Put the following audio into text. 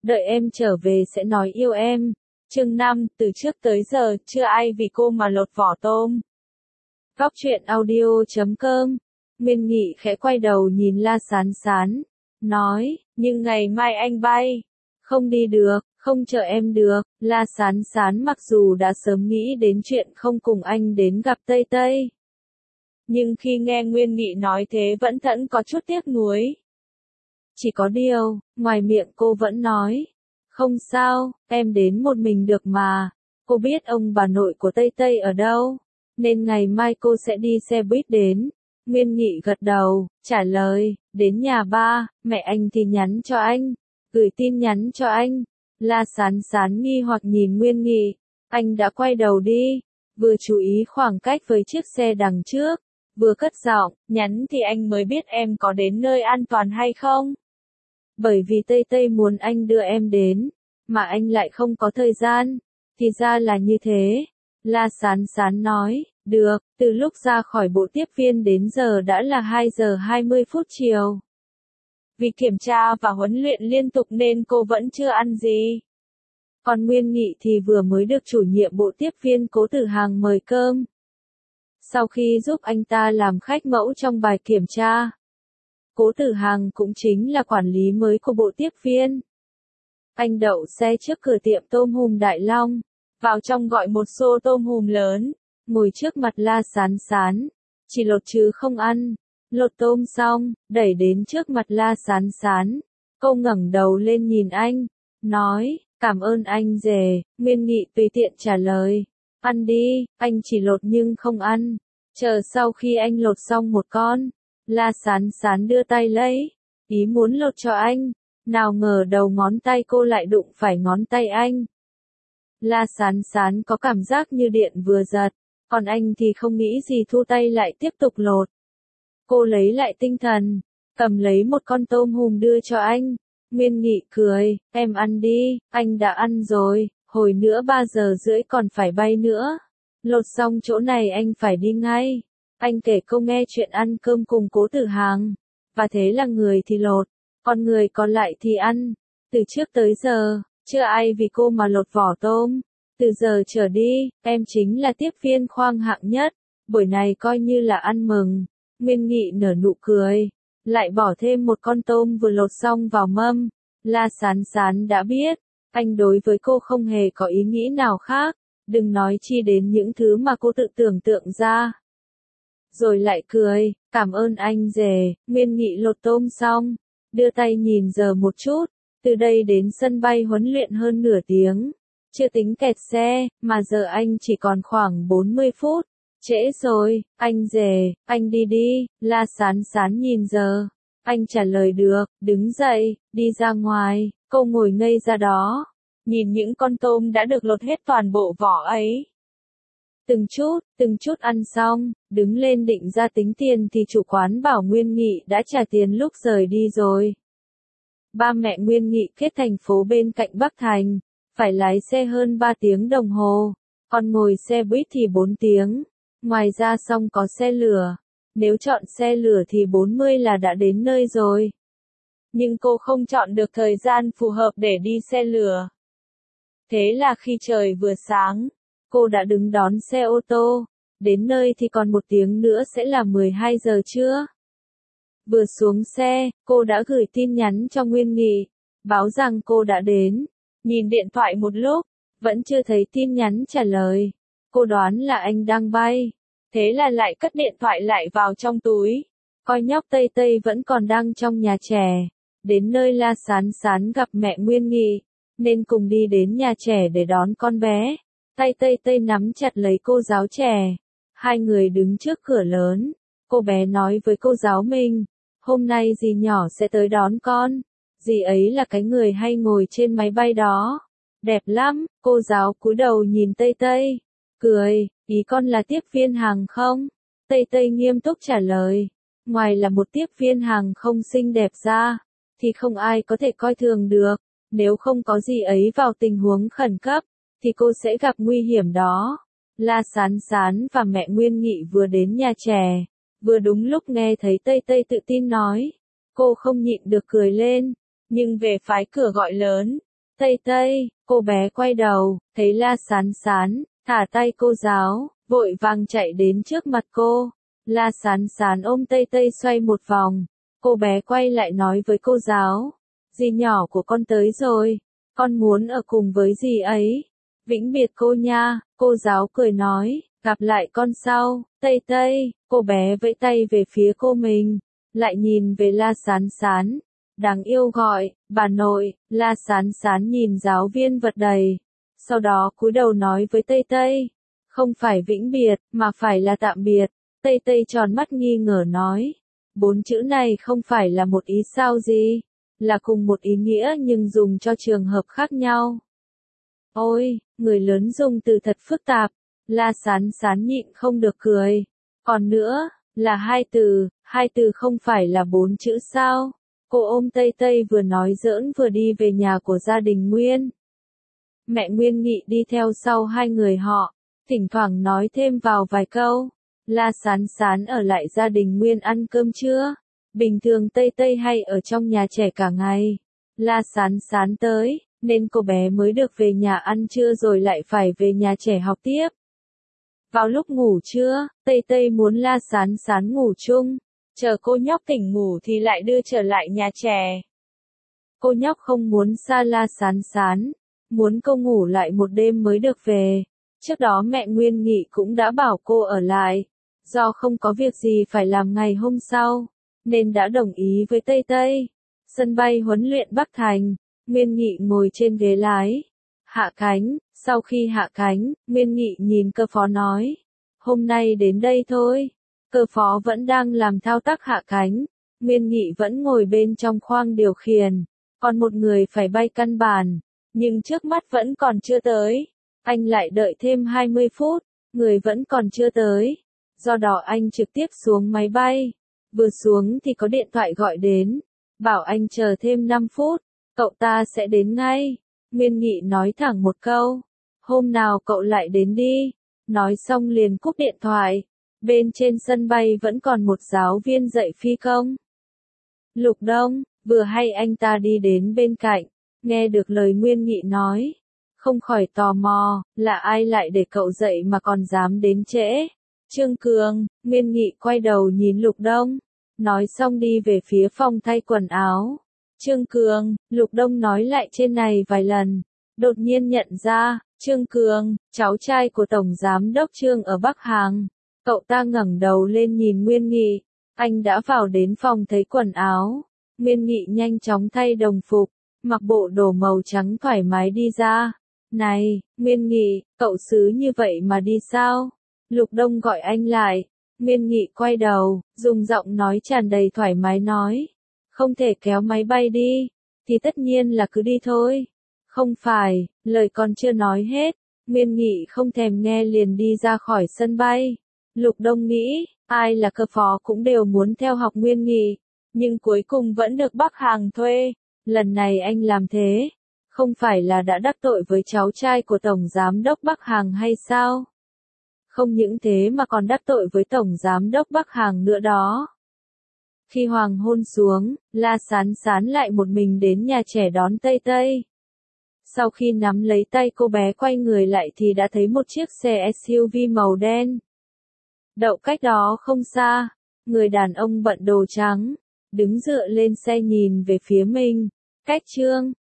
đợi em trở về sẽ nói yêu em. Chương 5, từ trước tới giờ, chưa ai vì cô mà lột vỏ tôm. Góc truyện audio.com. Nguyên Nghị khẽ quay đầu nhìn La Sán Sán, nói, nhưng ngày mai anh bay. Không đi được, không chờ em được. La Sán Sán mặc dù đã sớm nghĩ đến chuyện không cùng anh đến gặp Tây Tây, nhưng khi nghe Nguyên Nghị nói thế vẫn thẫn có chút tiếc nuối. Chỉ có điều, ngoài miệng cô vẫn nói, không sao, em đến một mình được mà. Cô biết ông bà nội của Tây Tây ở đâu, nên ngày mai cô sẽ đi xe buýt đến. Nguyên Nghị gật đầu, trả lời, đến nhà ba, mẹ anh thì nhắn cho anh, gửi tin nhắn cho anh. La Sán Sán nghi hoặc nhìn Nguyên Nghị, anh đã quay đầu đi, vừa chú ý khoảng cách với chiếc xe đằng trước, vừa cất giọng, nhắn thì anh mới biết em có đến nơi an toàn hay không. Bởi vì Tây Tây muốn anh đưa em đến, mà anh lại không có thời gian, thì ra là như thế. La Sán Sán nói, được, từ lúc ra khỏi bộ tiếp viên đến giờ đã là 2 giờ 20 phút chiều. Vì kiểm tra và huấn luyện liên tục nên cô vẫn chưa ăn gì. Còn Nguyên Nghị thì vừa mới được chủ nhiệm bộ tiếp viên Cố Tử Hàng mời cơm. Sau khi giúp anh ta làm khách mẫu trong bài kiểm tra, Cố Tử Hàng cũng chính là quản lý mới của bộ tiếp viên. Anh đậu xe trước cửa tiệm tôm hùm Đại Long, vào trong gọi một xô tôm hùm lớn, ngồi trước mặt La Sán Sán, chỉ lột chứ không ăn. Lột tôm xong, đẩy đến trước mặt La Sán Sán. Cô ngẩng đầu lên nhìn anh, nói, cảm ơn anh rể. Nguyên Nghị tùy tiện trả lời, ăn đi, anh chỉ lột nhưng không ăn. Chờ sau khi anh lột xong một con, La Sán Sán đưa tay lấy, ý muốn lột cho anh. Nào ngờ đầu ngón tay cô lại đụng phải ngón tay anh. La Sán Sán có cảm giác như điện vừa giật, còn anh thì không nghĩ gì thu tay lại tiếp tục lột. Cô lấy lại tinh thần, cầm lấy một con tôm hùm đưa cho anh. Nguyên Nghị cười, em ăn đi, anh đã ăn rồi, hồi nữa 3 giờ rưỡi còn phải bay nữa. Lột xong chỗ này anh phải đi ngay. Anh kể cô nghe chuyện ăn cơm cùng Cố Tử Hàng. Và thế là người thì lột, còn người còn lại thì ăn. Từ trước tới giờ, chưa ai vì cô mà lột vỏ tôm. Từ giờ trở đi, em chính là tiếp viên khoang hạng nhất. Buổi này coi như là ăn mừng. Nguyên Nghị nở nụ cười, lại bỏ thêm một con tôm vừa lột xong vào mâm. La Sán Sán đã biết, anh đối với cô không hề có ý nghĩ nào khác, đừng nói chi đến những thứ mà cô tự tưởng tượng ra. Rồi lại cười, cảm ơn anh rể. Nguyên Nghị lột tôm xong, đưa tay nhìn giờ một chút, từ đây đến sân bay huấn luyện hơn nửa tiếng, chưa tính kẹt xe, mà giờ anh chỉ còn khoảng 40 phút. Trễ rồi, anh rể, anh đi đi. La Sán Sán nhìn giờ. Anh trả lời được, đứng dậy, đi ra ngoài. Cô ngồi ngây ra đó, nhìn những con tôm đã được lột hết toàn bộ vỏ ấy. Từng chút ăn xong, đứng lên định ra tính tiền thì chủ quán bảo Nguyên Nghị đã trả tiền lúc rời đi rồi. Ba mẹ Nguyên Nghị kết thành phố bên cạnh Bắc Thành, phải lái xe hơn 3 tiếng đồng hồ, còn ngồi xe buýt thì 4 tiếng. Ngoài ra xong có xe lửa, nếu chọn xe lửa thì 40 là đã đến nơi rồi. Nhưng cô không chọn được thời gian phù hợp để đi xe lửa. Thế là khi trời vừa sáng, cô đã đứng đón xe ô tô, đến nơi thì còn 1 tiếng nữa sẽ là 12 giờ trưa. Vừa xuống xe, cô đã gửi tin nhắn cho Nguyên Nghị, báo rằng cô đã đến. Nhìn điện thoại một lúc, vẫn chưa thấy tin nhắn trả lời. Cô đoán là anh đang bay, thế là lại cất điện thoại lại vào trong túi. Coi nhóc Tây Tây vẫn còn đang trong nhà trẻ. Đến nơi La Sán Sán gặp mẹ Nguyên Nghị, nên cùng đi đến nhà trẻ để đón con bé. Tay Tây Tây nắm chặt lấy cô giáo trẻ. Hai người đứng trước cửa lớn. Cô bé nói với cô giáo mình, hôm nay dì nhỏ sẽ tới đón con. Dì ấy là cái người hay ngồi trên máy bay đó. Đẹp lắm. Cô giáo cúi đầu nhìn Tây Tây, cười, ý con là tiếp viên hàng không? Tây Tây nghiêm túc trả lời, ngoài là một tiếp viên hàng không xinh đẹp ra, thì không ai có thể coi thường được. Nếu không có gì ấy vào tình huống khẩn cấp, thì cô sẽ gặp nguy hiểm đó. La Sán Sán và mẹ Nguyên Nghị vừa đến nhà trẻ, vừa đúng lúc nghe thấy Tây Tây tự tin nói. Cô không nhịn được cười lên, nhưng về phái cửa gọi lớn, Tây Tây, cô bé quay đầu, thấy La Sán Sán, thả tay cô giáo, vội vàng chạy đến trước mặt cô. La Sán Sán ôm Tây Tây xoay một vòng, cô bé quay lại nói với cô giáo, dì nhỏ của con tới rồi, con muốn ở cùng với dì ấy. Vĩnh biệt cô nha, cô giáo cười nói, gặp lại con sau. Tây Tây, cô bé vẫy tay về phía cô mình, lại nhìn về La Sán Sán, đáng yêu gọi, bà nội. La Sán Sán nhìn giáo viên vật đầy, sau đó cúi đầu nói với Tây Tây, không phải vĩnh biệt, mà phải là tạm biệt. Tây Tây tròn mắt nghi ngờ nói, 4 chữ này không phải là một ý sao gì, là cùng một ý nghĩa nhưng dùng cho trường hợp khác nhau. Ôi, người lớn dùng từ thật phức tạp. La Sán Sán nhịn không được cười. Còn nữa, là hai từ không phải là 4 chữ sao? Cô ôm Tây Tây vừa nói giỡn vừa đi về nhà của gia đình Nguyên. Mẹ Nguyên Nghị đi theo sau hai người họ, thỉnh thoảng nói thêm vào vài câu. La Sán Sán ở lại gia đình Nguyên ăn cơm trưa. Bình thường Tây Tây hay ở trong nhà trẻ cả ngày. La Sán Sán tới, nên cô bé mới được về nhà ăn trưa rồi lại phải về nhà trẻ học tiếp. Vào lúc ngủ trưa, Tây Tây muốn La Sán Sán ngủ chung, chờ cô nhóc tỉnh ngủ thì lại đưa trở lại nhà trẻ. Cô nhóc không muốn xa La Sán Sán, muốn cô ngủ lại một đêm mới được về. Trước đó mẹ Nguyên Nghị cũng đã bảo cô ở lại, do không có việc gì phải làm ngày hôm sau, nên đã đồng ý với Tây Tây. Sân bay huấn luyện Bắc Thành, Nguyên Nghị ngồi trên ghế lái, hạ cánh. Sau khi hạ cánh, Nguyên Nghị nhìn cơ phó nói, hôm nay đến đây thôi. Cơ phó vẫn đang làm thao tác hạ cánh, Nguyên Nghị vẫn ngồi bên trong khoang điều khiển, còn một người phải bay căn bản, nhưng trước mắt vẫn còn chưa tới. Anh lại đợi thêm 20 phút, người vẫn còn chưa tới. Do đó anh trực tiếp xuống máy bay. Vừa xuống thì có điện thoại gọi đến, bảo anh chờ thêm 5 phút, cậu ta sẽ đến ngay. Nguyên Nghị nói thẳng một câu, hôm nào cậu lại đến đi. Nói xong liền cúp điện thoại. Bên trên sân bay vẫn còn một giáo viên dạy phi công. Lục Đông, vừa hay anh ta đi đến bên cạnh, nghe được lời Nguyên Nghị nói, không khỏi tò mò, là ai lại để cậu dậy mà còn dám đến trễ. Trương Cường. Nguyên Nghị quay đầu nhìn Lục Đông, nói xong đi về phía phòng thay quần áo. Trương Cường. Lục Đông nói lại trên này vài lần, đột nhiên nhận ra, Trương Cường, cháu trai của Tổng Giám đốc Trương ở Bắc Hàng. Cậu ta ngẩng đầu lên nhìn Nguyên Nghị, anh đã vào đến phòng thấy quần áo. Nguyên Nghị nhanh chóng thay đồng phục, mặc bộ đồ màu trắng thoải mái đi ra. Này, Nguyên Nghị, cậu xứ như vậy mà đi sao? Lục Đông gọi anh lại. Nguyên Nghị quay đầu, dùng giọng nói tràn đầy thoải mái nói, không thể kéo máy bay đi, thì tất nhiên là cứ đi thôi. Không phải, lời còn chưa nói hết, Nguyên Nghị không thèm nghe liền đi ra khỏi sân bay. Lục Đông nghĩ, ai là cơ phó cũng đều muốn theo học Nguyên Nghị, nhưng cuối cùng vẫn được Bắc Hàng thuê. Lần này anh làm thế, không phải là đã đắc tội với cháu trai của Tổng Giám đốc Bắc Hàng hay sao? Không những thế mà còn đắc tội với Tổng Giám đốc Bắc Hàng nữa đó. Khi hoàng hôn xuống, La Sán Sán lại một mình đến nhà trẻ đón Tây Tây. Sau khi nắm lấy tay cô bé quay người lại thì đã thấy một chiếc xe SUV màu đen. Đậu cách đó không xa, người đàn ông bận đồ trắng, đứng dựa lên xe nhìn về phía mình. Cách Trương,